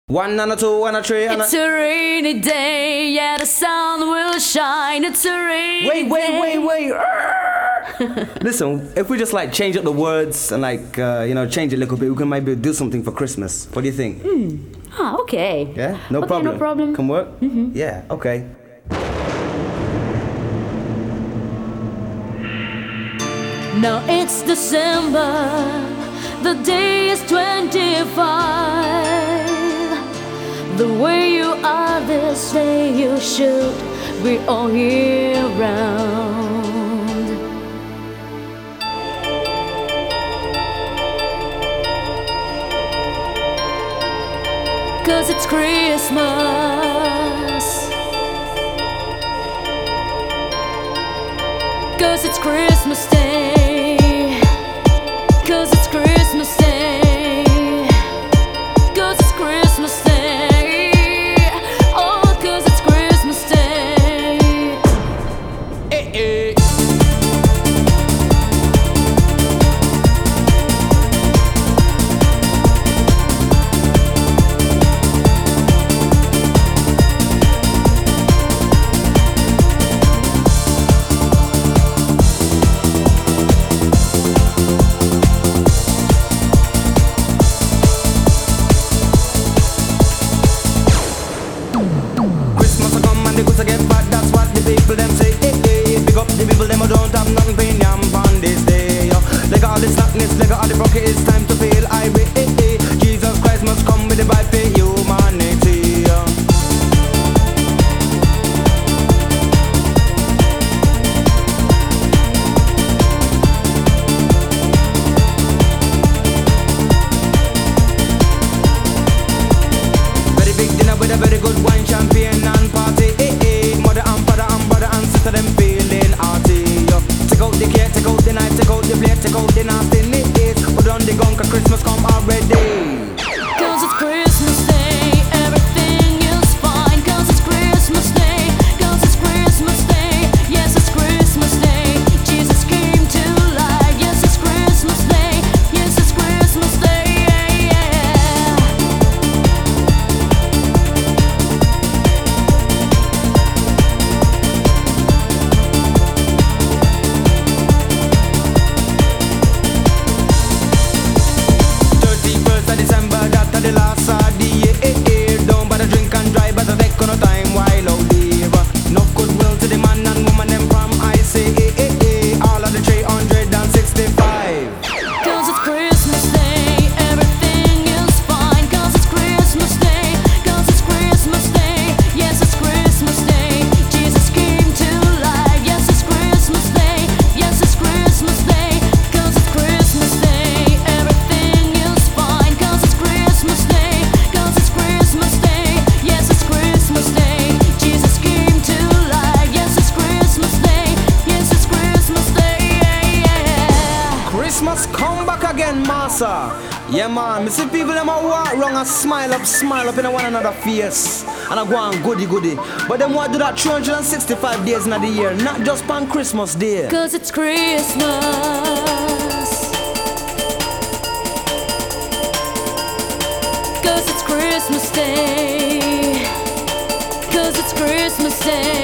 One and a two and a three and It's a rainy day, yeah, the sun will shine. It's a rainy Wait. Listen, if we just like change up the words and like, change it a little bit, we can maybe do something for Christmas. What do you think? Okay. Yeah? No Okay, problem. no problem. Can work? Yeah, okay. Now it's December, the day is 25. The way you are this day, you should be all year round. Cause it's Christmas. Cause it's Christmas Day. Cause it's Christmas Day. Cause it's Christmas Day. Oh, cause it's Christmas Day. Hey. People them say, pick up the people them who don't have nothing for yam on this day. Like all the slackness, like all the broken, it's time to feel irate. Jesus Christ must come with the vibe for humanity. Very big dinner with a very good wine, champagne and party. Them feeling arty. Take out the cake, take out the knife, take out the plate, take out the nastiness. Put on the gun, cause Christmas come already. Cause it's Christmas Day, everything is fine. Cause it's Christmas Day, cause it's Christmas Day. Yes, it's Christmas Day, Jesus came to life. Yes, it's Christmas Day, yes, it's Christmas Day. The last of the year, don't bother drink and drive, but I take no time while out there. No goodwill to the man and woman them from I say, all of the 365. Cause it's Christmas Day, everything is fine. Cause it's Christmas Day, cause it's Christmas Day. Yes, it's Christmas Day, Jesus came to life. Yes, it's Christmas Day, yes, it's Christmas Day. Cause it's Christmas Day, everything is fine. Cause it's Christmas Day, cause it's Christmas Day. Yes, it's Christmas Day, Jesus came to life. Yes, it's Christmas Day, yes, it's Christmas Day. Christmas come back again, massa. Yeah man, me see people them a walk wrong and smile up in one another face. And I go on goody. But them want to do that 365 days in the year, not just on Christmas Day. Cause it's Christmas. Cause it's Christmas Day. Cause it's Christmas Day.